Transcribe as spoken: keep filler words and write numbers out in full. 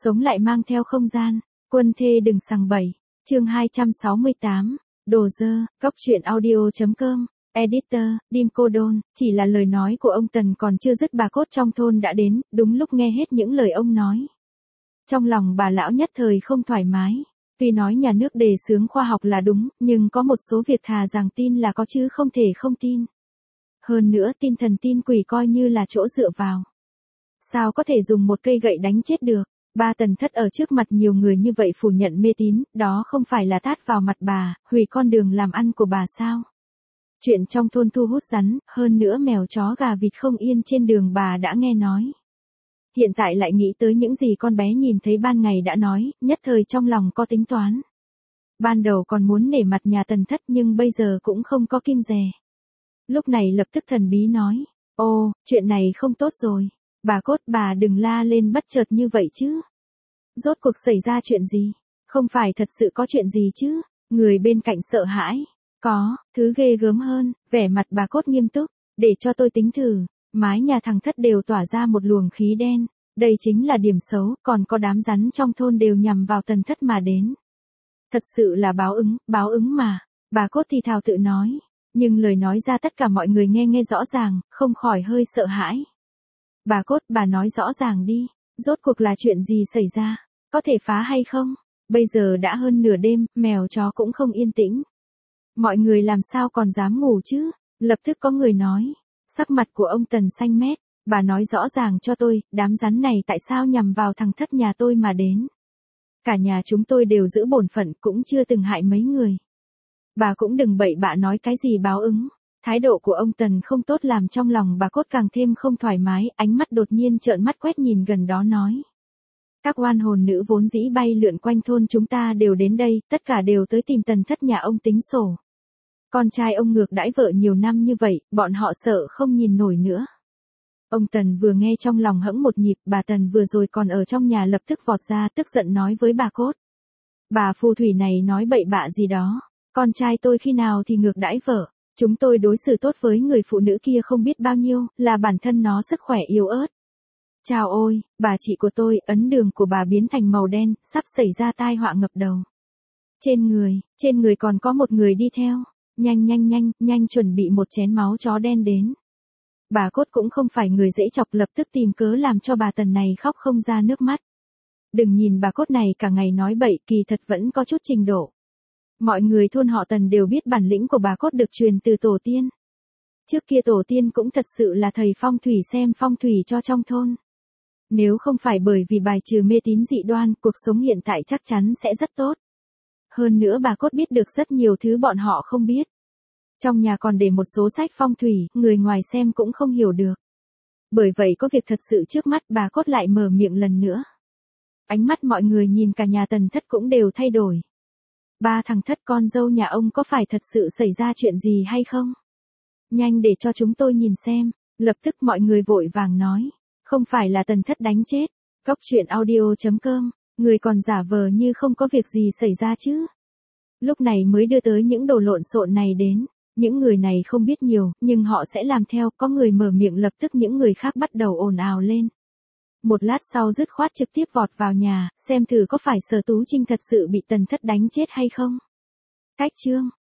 Sống lại mang theo không gian, quân thê đừng sằng bậy. Chương hai trăm sáu mươi tám, đồ dơ, cóc truyện audio.com, editor, Dim Cô Đôn, chỉ là lời nói của ông Tần còn chưa dứt bà cốt trong thôn đã đến, đúng lúc nghe hết những lời ông nói. Trong lòng bà lão nhất thời không thoải mái, vì nói nhà nước đề xướng khoa học là đúng, nhưng có một số việc thà rằng tin là có chứ không thể không tin. Hơn nữa tin thần tin quỷ coi như là chỗ dựa vào. Sao có thể dùng một cây gậy đánh chết được? Ba Tần Thất ở trước mặt nhiều người như vậy phủ nhận mê tín, đó không phải là tát vào mặt bà, hủy con đường làm ăn của bà sao? Chuyện trong thôn thu hút rắn, hơn nữa mèo chó gà vịt không yên trên đường bà đã nghe nói. Hiện tại lại nghĩ tới những gì con bé nhìn thấy ban ngày đã nói, nhất thời trong lòng có tính toán. Ban đầu còn muốn nể mặt nhà Tần Thất nhưng bây giờ cũng không có kinh dè. Lúc này lập tức thần bí nói, ô, chuyện này không tốt rồi. Bà cốt bà đừng la lên bất chợt như vậy chứ. Rốt cuộc xảy ra chuyện gì? Không phải thật sự có chuyện gì chứ? Người bên cạnh sợ hãi. Có, thứ ghê gớm hơn, vẻ mặt bà cốt nghiêm túc. Để cho tôi tính thử. Mái nhà thằng Thất đều tỏa ra một luồng khí đen. Đây chính là điểm xấu, còn có đám rắn trong thôn đều nhằm vào Tần Thất mà đến. Thật sự là báo ứng, báo ứng mà. Bà cốt thì thào tự nói. Nhưng lời nói ra tất cả mọi người nghe nghe rõ ràng, không khỏi hơi sợ hãi. Bà cốt bà nói rõ ràng đi, rốt cuộc là chuyện gì xảy ra, có thể phá hay không? Bây giờ đã hơn nửa đêm, mèo chó cũng không yên tĩnh. Mọi người làm sao còn dám ngủ chứ? Lập tức có người nói, sắc mặt của ông Tần xanh mét, bà nói rõ ràng cho tôi, đám rắn này tại sao nhằm vào thằng Thất nhà tôi mà đến. Cả nhà chúng tôi đều giữ bổn phận cũng chưa từng hại mấy người. Bà cũng đừng bậy bạ nói cái gì báo ứng. Thái độ của ông Tần không tốt làm trong lòng bà cốt càng thêm không thoải mái, ánh mắt đột nhiên trợn mắt quét nhìn gần đó nói. Các oan hồn nữ vốn dĩ bay lượn quanh thôn chúng ta đều đến đây, tất cả đều tới tìm Tần Thất nhà ông tính sổ. Con trai ông ngược đãi vợ nhiều năm như vậy, bọn họ sợ không nhìn nổi nữa. Ông Tần vừa nghe trong lòng hẫng một nhịp, bà Tần vừa rồi còn ở trong nhà lập tức vọt ra tức giận nói với bà cốt. Bà phù thủy này nói bậy bạ gì đó, con trai tôi khi nào thì ngược đãi vợ. Chúng tôi đối xử tốt với người phụ nữ kia không biết bao nhiêu, là bản thân nó sức khỏe yếu ớt. Chào ôi, bà chị của tôi, ấn đường của bà biến thành màu đen, sắp xảy ra tai họa ngập đầu. Trên người, trên người còn có một người đi theo. Nhanh nhanh nhanh, nhanh chuẩn bị một chén máu chó đen đến. Bà cốt cũng không phải người dễ chọc, lập tức tìm cớ làm cho bà Tần này khóc không ra nước mắt. Đừng nhìn bà cốt này cả ngày nói bậy, kỳ thật vẫn có chút trình độ. Mọi người thôn họ Tần đều biết bản lĩnh của bà cốt được truyền từ tổ tiên. Trước kia tổ tiên cũng thật sự là thầy phong thủy xem phong thủy cho trong thôn. Nếu không phải bởi vì bài trừ mê tín dị đoan, cuộc sống hiện tại chắc chắn sẽ rất tốt. Hơn nữa bà cốt biết được rất nhiều thứ bọn họ không biết. Trong nhà còn để một số sách phong thủy, người ngoài xem cũng không hiểu được. Bởi vậy có việc thật sự trước mắt bà cốt lại mở miệng lần nữa. Ánh mắt mọi người nhìn cả nhà Tần Thất cũng đều thay đổi. Ba thằng Thất con dâu nhà ông có phải thật sự xảy ra chuyện gì hay không? Nhanh để cho chúng tôi nhìn xem. Lập tức mọi người vội vàng nói. Không phải là Tần Thất đánh chết. Cóc truyện audio.com. Người còn giả vờ như không có việc gì xảy ra chứ. Lúc này mới đưa tới những đồ lộn xộn này đến. Những người này không biết nhiều, nhưng họ sẽ làm theo. Có người mở miệng lập tức những người khác bắt đầu ồn ào lên. Một lát sau dứt khoát trực tiếp vọt vào nhà, xem thử có phải Sở Tú Trinh thật sự bị Tần Thất đánh chết hay không. Cách chương.